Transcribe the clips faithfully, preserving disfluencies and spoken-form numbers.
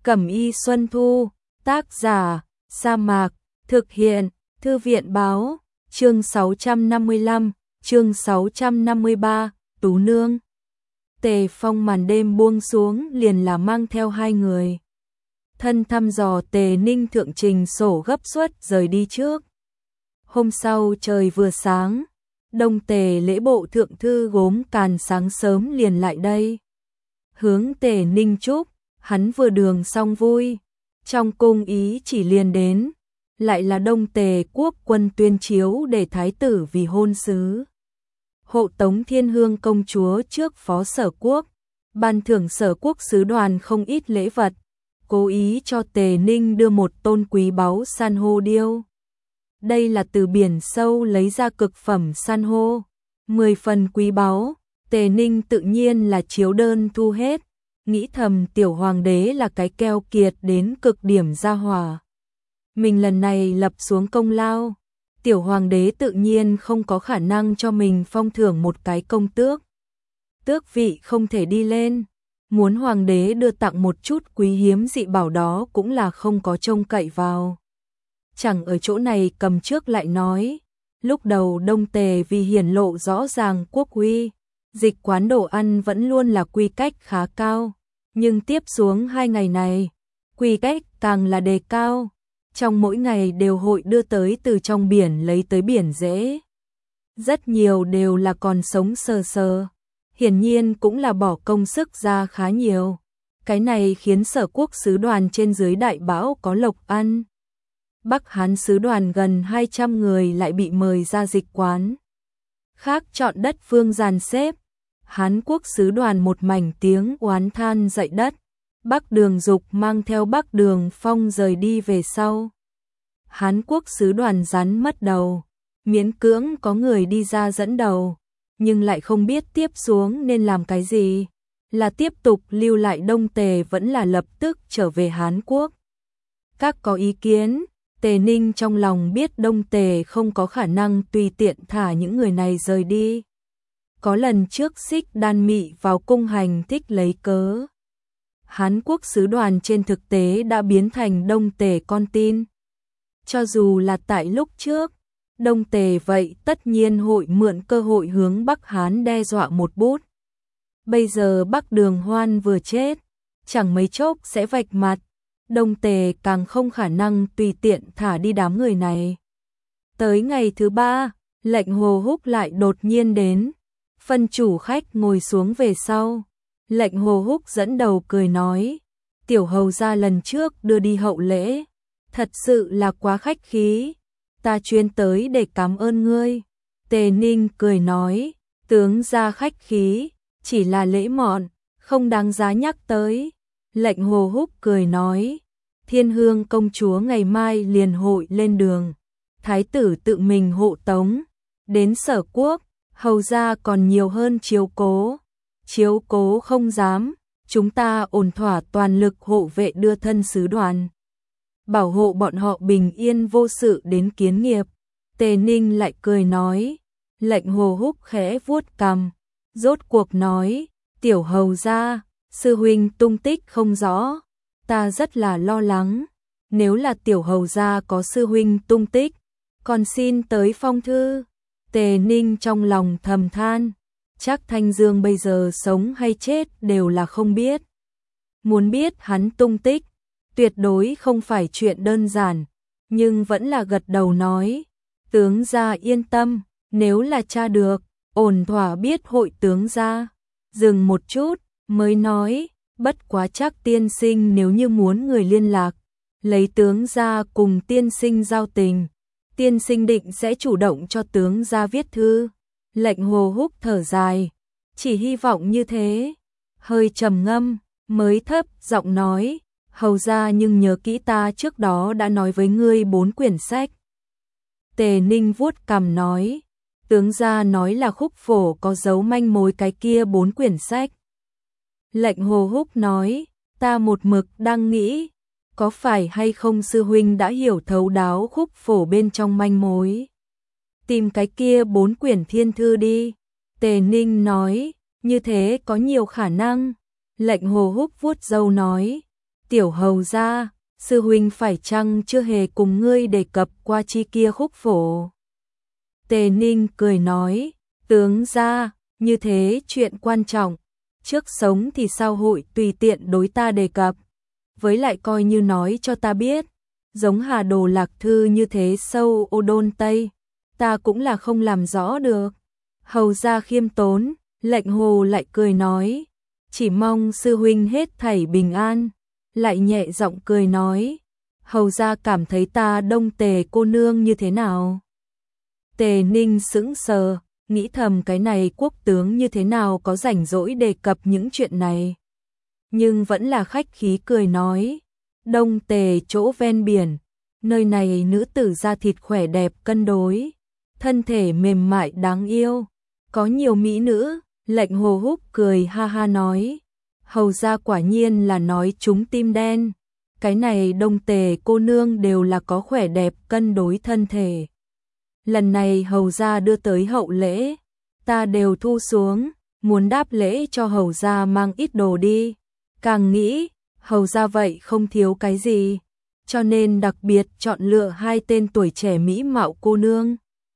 Cẩm y Xuân Thu, tác giả, Sa Mạc, thực hiện, Thư viện báo, chương sáu trăm năm mươi lăm, chương sáu trăm năm mươi ba, Tú Nương. Tề Phong màn đêm buông xuống liền là mang theo hai người. Thân thăm dò Tề Ninh thượng trình sổ gấp suất rời đi trước. Hôm sau trời vừa sáng, Đông Tề lễ bộ thượng thư Gốm Càn sáng sớm liền lại đây. Hướng Tề Ninh chúc, hắn vừa đường xong vui, trong cung ý chỉ liền đến, lại là Đông Tề quốc quân tuyên chiếu để thái tử vì hôn sứ. Hộ tống Thiên Hương công chúa trước phó sở quốc, ban thưởng sở quốc sứ đoàn không ít lễ vật, cố ý cho Tề Ninh đưa một tôn quý báu san hô điêu. Đây là từ biển sâu lấy ra cực phẩm san hô, mười phần quý báu, Tề Ninh tự nhiên là chiếu đơn thu hết, nghĩ thầm tiểu hoàng đế là cái keo kiệt đến cực điểm gia hỏa. Mình lần này lập xuống công lao, tiểu hoàng đế tự nhiên không có khả năng cho mình phong thưởng một cái công tước. Tước vị không thể đi lên, muốn hoàng đế đưa tặng một chút quý hiếm dị bảo đó cũng là không có trông cậy vào. Chẳng ở chỗ này cầm trước lại nói, lúc đầu Đông Tề vì hiển lộ rõ ràng quốc uy, dịch quán đồ ăn vẫn luôn là quy cách khá cao, nhưng tiếp xuống hai ngày này, quy cách càng là đề cao, trong mỗi ngày đều hội đưa tới từ trong biển lấy tới biển dễ. Rất nhiều đều là còn sống sờ sờ, hiển nhiên cũng là bỏ công sức ra khá nhiều, cái này khiến sở quốc sứ đoàn trên dưới đại bão có lộc ăn. Bắc Hán sứ đoàn gần hai trăm người lại bị mời ra dịch quán. Khác chọn đất phương dàn xếp. Hán quốc sứ đoàn một mảnh tiếng oán than dậy đất. Bắc Đường Dục mang theo Bắc Đường Phong rời đi về sau. Hán quốc sứ đoàn rắn mất đầu. Miễn cưỡng có người đi ra dẫn đầu. Nhưng lại không biết tiếp xuống nên làm cái gì. Là tiếp tục lưu lại Đông Tề vẫn là lập tức trở về Hán quốc. Các có ý kiến. Tề Ninh trong lòng biết Đông Tề không có khả năng tùy tiện thả những người này rời đi. Có lần trước Xích Đan Mị vào cung hành thích lấy cớ. Hán quốc sứ đoàn trên thực tế đã biến thành Đông Tề con tin. Cho dù là tại lúc trước, Đông Tề vậy tất nhiên hội mượn cơ hội hướng Bắc Hán đe dọa một bút. Bây giờ Bắc Đường Hoan vừa chết, chẳng mấy chốc sẽ vạch mặt. Đông Tề càng không khả năng tùy tiện thả đi đám người này. Tới ngày thứ ba, lệnh Hồ Húc lại đột nhiên đến. Phân chủ khách ngồi xuống về sau. Lệnh Hồ Húc dẫn đầu cười nói. Tiểu hầu gia lần trước đưa đi hậu lễ. Thật sự là quá khách khí. Ta chuyên tới để cảm ơn ngươi. Tề Ninh cười nói. Tướng gia khách khí. Chỉ là lễ mọn. Không đáng giá nhắc tới. Lệnh Hồ Húc cười nói. Thiên Hương công chúa ngày mai liền hội lên đường. Thái tử tự mình hộ tống. Đến sở quốc, hầu gia còn nhiều hơn chiếu cố. Chiếu cố không dám, chúng ta ổn thỏa toàn lực hộ vệ đưa thân sứ đoàn. Bảo hộ bọn họ bình yên vô sự đến kiến nghiệp. Tề Ninh lại cười nói. Lệnh Hồ Húc khẽ vuốt cằm. Rốt cuộc nói, tiểu hầu gia, sư huynh tung tích không rõ. Ta rất là lo lắng, nếu là tiểu hầu gia có sư huynh tung tích, còn xin tới phong thư. Tề Ninh trong lòng thầm than, chắc Thanh Dương bây giờ sống hay chết đều là không biết. Muốn biết hắn tung tích, tuyệt đối không phải chuyện đơn giản, nhưng vẫn là gật đầu nói, tướng gia yên tâm, nếu là tra được, ổn thỏa biết hội tướng gia. Dừng một chút, mới nói, bất quá chắc tiên sinh nếu như muốn người liên lạc, lấy tướng gia cùng tiên sinh giao tình, tiên sinh định sẽ chủ động cho tướng gia viết thư. Lệnh Hồ Húc thở dài, chỉ hy vọng như thế. Hơi trầm ngâm, mới thấp giọng nói, hầu gia nhưng nhớ kỹ ta trước đó đã nói với ngươi bốn quyển sách. Tề Ninh vuốt cằm nói, tướng gia nói là Khúc Phổ có dấu manh mối cái kia bốn quyển sách. Lệnh Hồ Húc nói, ta một mực đang nghĩ, có phải hay không sư huynh đã hiểu thấu đáo Khúc Phổ bên trong manh mối. Tìm cái kia bốn quyển thiên thư đi. Tề Ninh nói, như thế có nhiều khả năng. Lệnh Hồ Húc vuốt râu nói, Tiểu hầu gia, sư huynh phải chăng chưa hề cùng ngươi đề cập qua chi kia khúc phổ? Tề Ninh cười nói, tướng gia, như thế chuyện quan trọng, trước sống thì sao hội tùy tiện đối ta đề cập, với lại coi như nói cho ta biết, giống Hà Đồ Lạc Thư như thế sâu ô đôn Tây, ta cũng là không làm rõ được. Hầu gia khiêm tốn, lệnh hồ lại cười nói, chỉ mong sư huynh hết thảy bình an, lại nhẹ giọng cười nói, hầu gia cảm thấy ta Đông Tề cô nương như thế nào? Tề Ninh sững sờ, nghĩ thầm cái này quốc tướng như thế nào có rảnh rỗi đề cập những chuyện này. Nhưng vẫn là khách khí cười nói, Đông Tề chỗ ven biển, nơi này nữ tử da thịt khỏe đẹp cân đối, thân thể mềm mại đáng yêu, có nhiều mỹ nữ. Lệnh Hồ Húc cười ha ha nói, hầu gia quả nhiên là nói trúng tim đen, cái này Đông Tề cô nương đều là có khỏe đẹp cân đối thân thể. Lần này hầu gia đưa tới hậu lễ, ta đều thu xuống, muốn đáp lễ cho hầu gia mang ít đồ đi, càng nghĩ, hầu gia vậy không thiếu cái gì, cho nên đặc biệt chọn lựa hai tên tuổi trẻ mỹ mạo cô nương.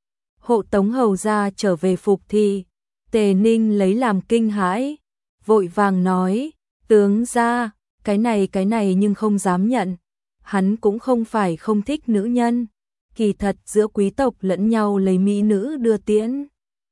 Hộ tống hầu gia trở về Phục Thị. Tề Ninh lấy làm kinh hãi, vội vàng nói, tướng gia, cái này cái này nhưng không dám nhận, hắn cũng không phải không thích nữ nhân, kỳ thật giữa quý tộc lẫn nhau lấy mỹ nữ đưa tiễn.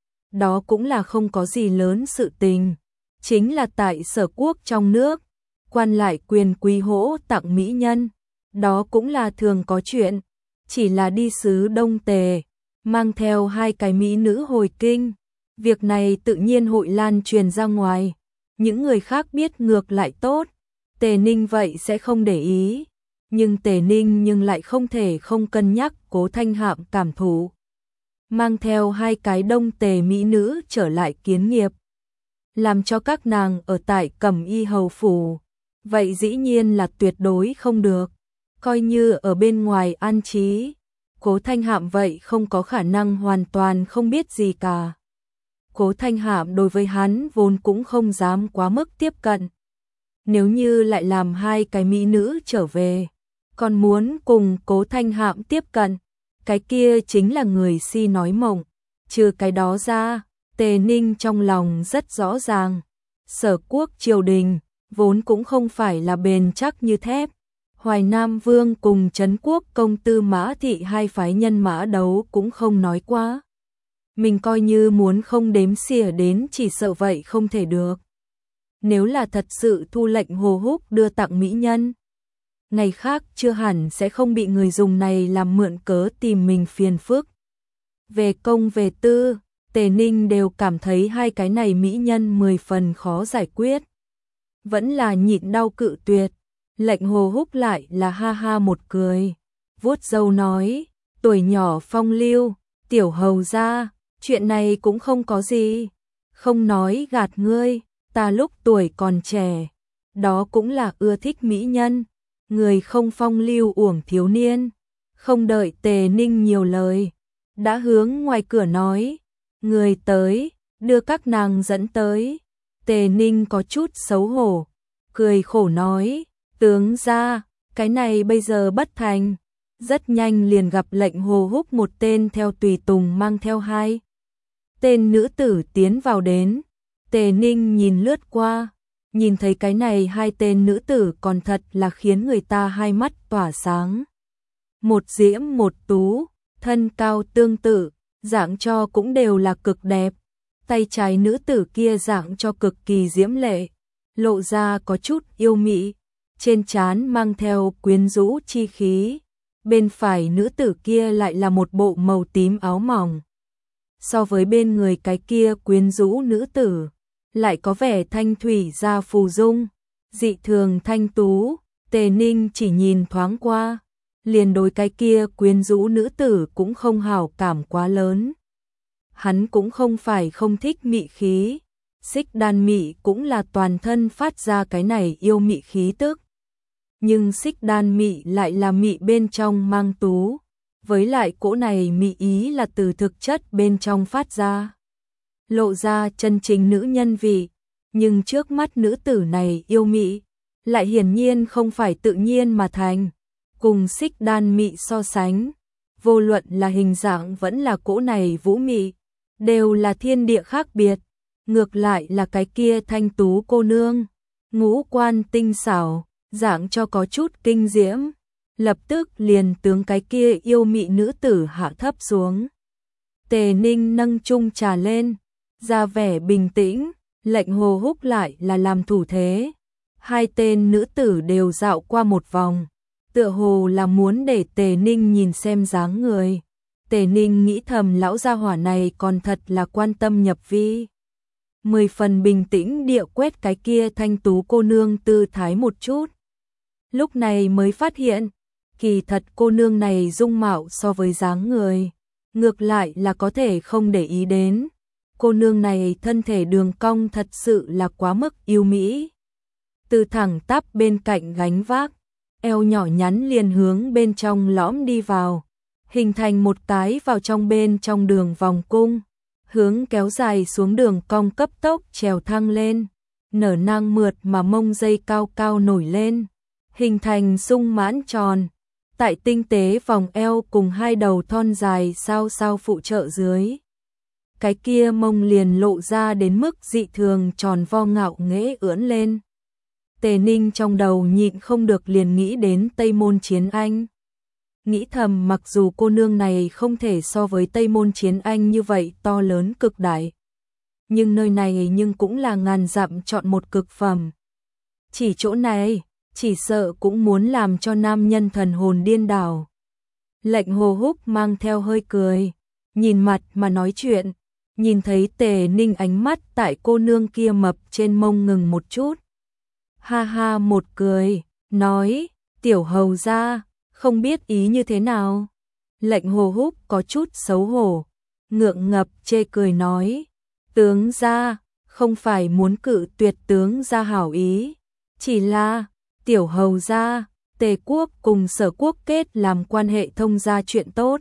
Đó cũng là không có gì lớn sự tình, chính là tại sở quốc trong nước, quan lại quyền quý hỗ tặng mỹ nhân, đó cũng là thường có chuyện, chỉ là đi xứ Đông Tề, mang theo hai cái mỹ nữ hồi kinh. Việc này tự nhiên hội lan truyền ra ngoài, những người khác biết ngược lại tốt, Tề Ninh vậy sẽ không để ý, nhưng Tề Ninh nhưng lại không thể không cân nhắc Cố Thanh Hạm cảm thụ. Mang theo hai cái Đông Tề mỹ nữ trở lại kiến nghiệp, làm cho các nàng ở tại Cẩm Y hầu phủ, vậy dĩ nhiên là tuyệt đối không được, coi như ở bên ngoài an trí, Cố Thanh Hạm vậy không có khả năng hoàn toàn không biết gì cả. Cố Thanh Hạm đối với hắn vốn cũng không dám quá mức tiếp cận. Nếu như lại làm hai cái mỹ nữ trở về, còn muốn cùng Cố Thanh Hạm tiếp cận, cái kia chính là người si nói mộng. Trừ cái đó ra, Tề Ninh trong lòng rất rõ ràng, sở quốc triều đình vốn cũng không phải là bền chắc như thép. Hoài Nam Vương cùng Trấn Quốc công Tư Mã Thị hai phái nhân mã đấu cũng không nói quá. Mình coi như muốn không đếm xỉa đến chỉ sợ vậy không thể được. Nếu là thật sự thu lệnh Hồ Húc đưa tặng mỹ nhân, ngày khác chưa hẳn sẽ không bị người dùng này làm mượn cớ tìm mình phiền phức. Về công về tư, Tề Ninh đều cảm thấy hai cái này mỹ nhân mười phần khó giải quyết. Vẫn là nhịn đau cự tuyệt, lệnh Hồ Húc lại là ha ha một cười, vuốt râu nói, tuổi nhỏ phong lưu, tiểu hầu gia, chuyện này cũng không có gì, không nói gạt ngươi, ta lúc tuổi còn trẻ, đó cũng là ưa thích mỹ nhân, người không phong lưu uổng thiếu niên. Không đợi Tề Ninh nhiều lời, đã hướng ngoài cửa nói, người tới, đưa các nàng dẫn tới. Tề Ninh có chút xấu hổ, cười khổ nói, tướng gia, cái này bây giờ bất thành. Rất nhanh liền gặp lệnh Hồ Húc một tên theo tùy tùng mang theo hai tên nữ tử tiến vào đến. Tề Ninh nhìn lướt qua, nhìn thấy cái này hai tên nữ tử còn thật là khiến người ta hai mắt tỏa sáng. Một diễm một tú, thân cao tương tự, dạng cho cũng đều là cực đẹp. Tay trái nữ tử kia dạng cho cực kỳ diễm lệ, lộ ra có chút yêu mị, trên trán mang theo quyến rũ chi khí. Bên phải nữ tử kia lại là một bộ màu tím áo mỏng. So với bên người cái kia quyến rũ nữ tử, lại có vẻ thanh thủy gia phù dung, dị thường thanh tú. Tề Ninh chỉ nhìn thoáng qua, liền đối cái kia quyến rũ nữ tử cũng không hảo cảm quá lớn. Hắn cũng không phải không thích mị khí, Xích Đan mị cũng là toàn thân phát ra cái này yêu mị khí tức. Nhưng Xích Đan mị lại là mị bên trong mang tú, với lại cỗ này mị ý là từ thực chất bên trong phát ra, lộ ra chân chính nữ nhân vị. Nhưng trước mắt nữ tử này yêu mị, lại hiển nhiên không phải tự nhiên mà thành. Cùng Xích Đan Mị so sánh, vô luận là hình dạng vẫn là cỗ này vũ mị, đều là thiên địa khác biệt. Ngược lại là cái kia thanh tú cô nương, ngũ quan tinh xảo, dạng cho có chút kinh diễm, lập tức liền tướng cái kia yêu mị nữ tử hạ thấp xuống. Tề Ninh nâng chung trà lên, ra vẻ bình tĩnh, lệnh Hồ Húc lại là làm thủ thế. Hai tên nữ tử đều dạo qua một vòng, tựa hồ là muốn để Tề Ninh nhìn xem dáng người. Tề Ninh nghĩ thầm lão gia hỏa này còn thật là quan tâm nhập vi. Mười phần bình tĩnh địa quét cái kia thanh tú cô nương tư thái một chút. Lúc này mới phát hiện, kỳ thật cô nương này dung mạo so với dáng người, ngược lại là có thể không để ý đến. Cô nương này thân thể đường cong thật sự là quá mức yêu mỹ. Từ thẳng tắp bên cạnh gánh vác, eo nhỏ nhắn liền hướng bên trong lõm đi vào, hình thành một cái vào trong bên trong đường vòng cung, hướng kéo dài xuống đường cong cấp tốc trèo thăng lên, nở nang mượt mà mông dây cao cao nổi lên, hình thành sung mãn tròn. Tại tinh tế vòng eo cùng hai đầu thon dài sao sao phụ trợ dưới, cái kia mông liền lộ ra đến mức dị thường tròn vo ngạo nghễ ưỡn lên. Tề Ninh trong đầu nhịn không được liền nghĩ đến Tây Môn Chiến Anh. Nghĩ thầm mặc dù cô nương này không thể so với Tây Môn Chiến Anh như vậy to lớn cực đại, nhưng nơi này nhưng cũng là ngàn dặm chọn một cực phẩm. Chỉ chỗ này, chỉ sợ cũng muốn làm cho nam nhân thần hồn điên đảo. Lệnh Hồ Húc mang theo hơi cười, nhìn mặt mà nói chuyện, nhìn thấy Tề Ninh ánh mắt tại cô nương kia mập trên mông ngừng một chút. Ha ha một cười, nói, tiểu hầu gia, không biết ý như thế nào. Lệnh Hồ Húc có chút xấu hổ, ngượng ngập chê cười nói, tướng gia, không phải muốn cự tuyệt tướng gia hảo ý, chỉ là tiểu hầu gia, Tề quốc cùng Sở quốc kết làm quan hệ thông gia chuyện tốt.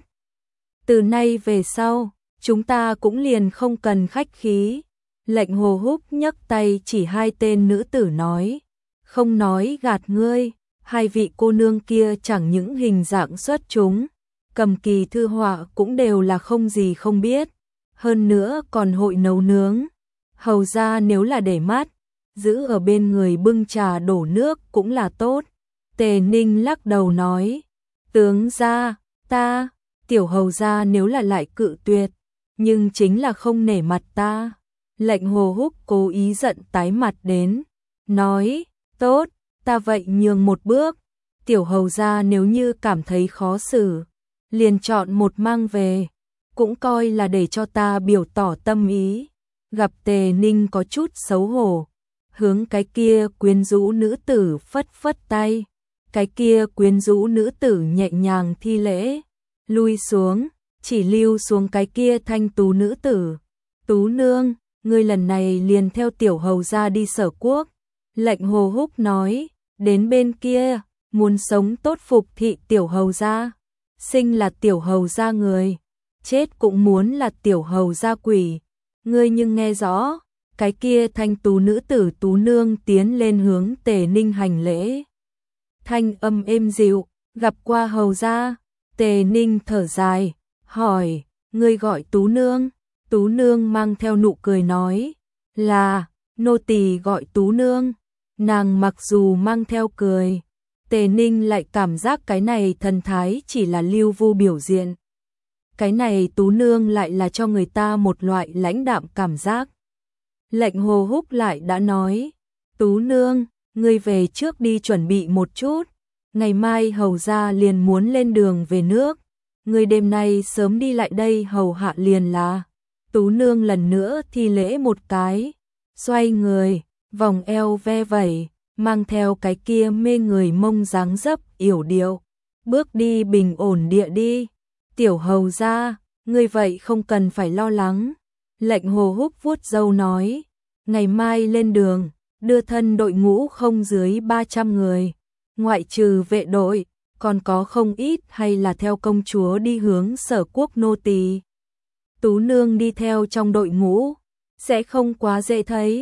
Từ nay về sau, chúng ta cũng liền không cần khách khí. Lệnh Hồ Húc nhấc tay chỉ hai tên nữ tử nói, không nói gạt ngươi, hai vị cô nương kia chẳng những hình dạng xuất chúng, cầm kỳ thư họa cũng đều là không gì không biết, hơn nữa còn hội nấu nướng. Hầu gia nếu là để mắt, giữ ở bên người bưng trà đổ nước cũng là tốt. Tề Ninh lắc đầu nói, tướng gia, ta, tiểu hầu gia nếu là lại cự tuyệt, nhưng chính là không nể mặt ta. Lệnh Hồ Húc cố ý giận tái mặt đến, nói, tốt, ta vậy nhường một bước, tiểu hầu gia nếu như cảm thấy khó xử, liền chọn một mang về, cũng coi là để cho ta biểu tỏ tâm ý. Gặp Tề Ninh có chút xấu hổ, hướng cái kia quyến rũ nữ tử phất phất tay, cái kia quyến rũ nữ tử nhẹ nhàng thi lễ, lui xuống, chỉ lưu xuống cái kia thanh tú nữ tử. Tú nương, ngươi lần này liền theo tiểu hầu gia đi Sở quốc. Lệnh Hồ Húc nói, đến bên kia, muốn sống tốt phục thị tiểu hầu gia, sinh là tiểu hầu gia người, chết cũng muốn là tiểu hầu gia quỷ. Ngươi nhưng nghe rõ. Cái kia thanh tú nữ tử Tú nương tiến lên hướng Tề Ninh hành lễ, thanh âm êm dịu, gặp qua hầu gia. Tề Ninh thở dài, hỏi, ngươi gọi Tú nương? Tú nương mang theo nụ cười nói, là, nô tỳ gọi Tú nương. Nàng mặc dù mang theo cười, Tề Ninh lại cảm giác cái này thần thái chỉ là lưu vu biểu diện. Cái này Tú nương lại là cho người ta một loại lãnh đạm cảm giác. Lệnh Hồ Húc lại đã nói, Tú nương, ngươi về trước đi chuẩn bị một chút, ngày mai hầu gia liền muốn lên đường về nước, ngươi đêm nay sớm đi lại đây hầu hạ liền là. Tú nương lần nữa thi lễ một cái, xoay người, vòng eo ve vẩy, mang theo cái kia mê người mông dáng dấp yểu điệu, bước đi bình ổn địa đi. Tiểu hầu gia, ngươi vậy không cần phải lo lắng. Lệnh Hồ Húc vuốt râu nói, ngày mai lên đường, đưa thân đội ngũ không dưới ba trăm người, ngoại trừ vệ đội, còn có không ít hay là theo công chúa đi hướng Sở quốc nô tỳ. Tú nương đi theo trong đội ngũ, sẽ không quá dễ thấy.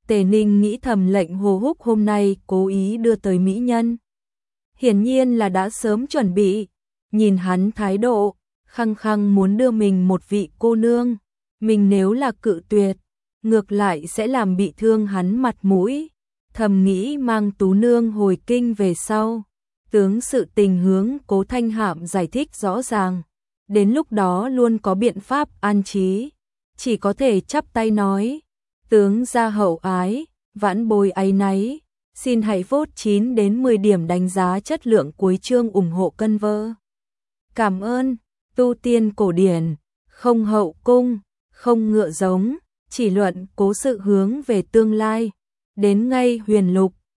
Tề Ninh nghĩ thầm lệnh Hồ Húc hôm nay cố ý đưa tới mỹ nhân. Hiển nhiên là đã sớm chuẩn bị, nhìn hắn thái độ, khăng khăng muốn đưa mình một vị cô nương, mình nếu là cự tuyệt, ngược lại sẽ làm bị thương hắn mặt mũi, thầm nghĩ mang Tú nương hồi kinh về sau, tướng sự tình hướng Cố Thanh Hạm giải thích rõ ràng, đến lúc đó luôn có biện pháp an trí, chỉ có thể chắp tay nói, tướng gia hậu ái, vãn bối áy náy, xin hãy vote chín đến mười điểm đánh giá chất lượng cuối chương ủng hộ cân vơ. Cảm ơn, tu tiên cổ điển, không hậu cung, không ngựa giống, chỉ luận cố sự hướng về tương lai, đến ngay huyền lục,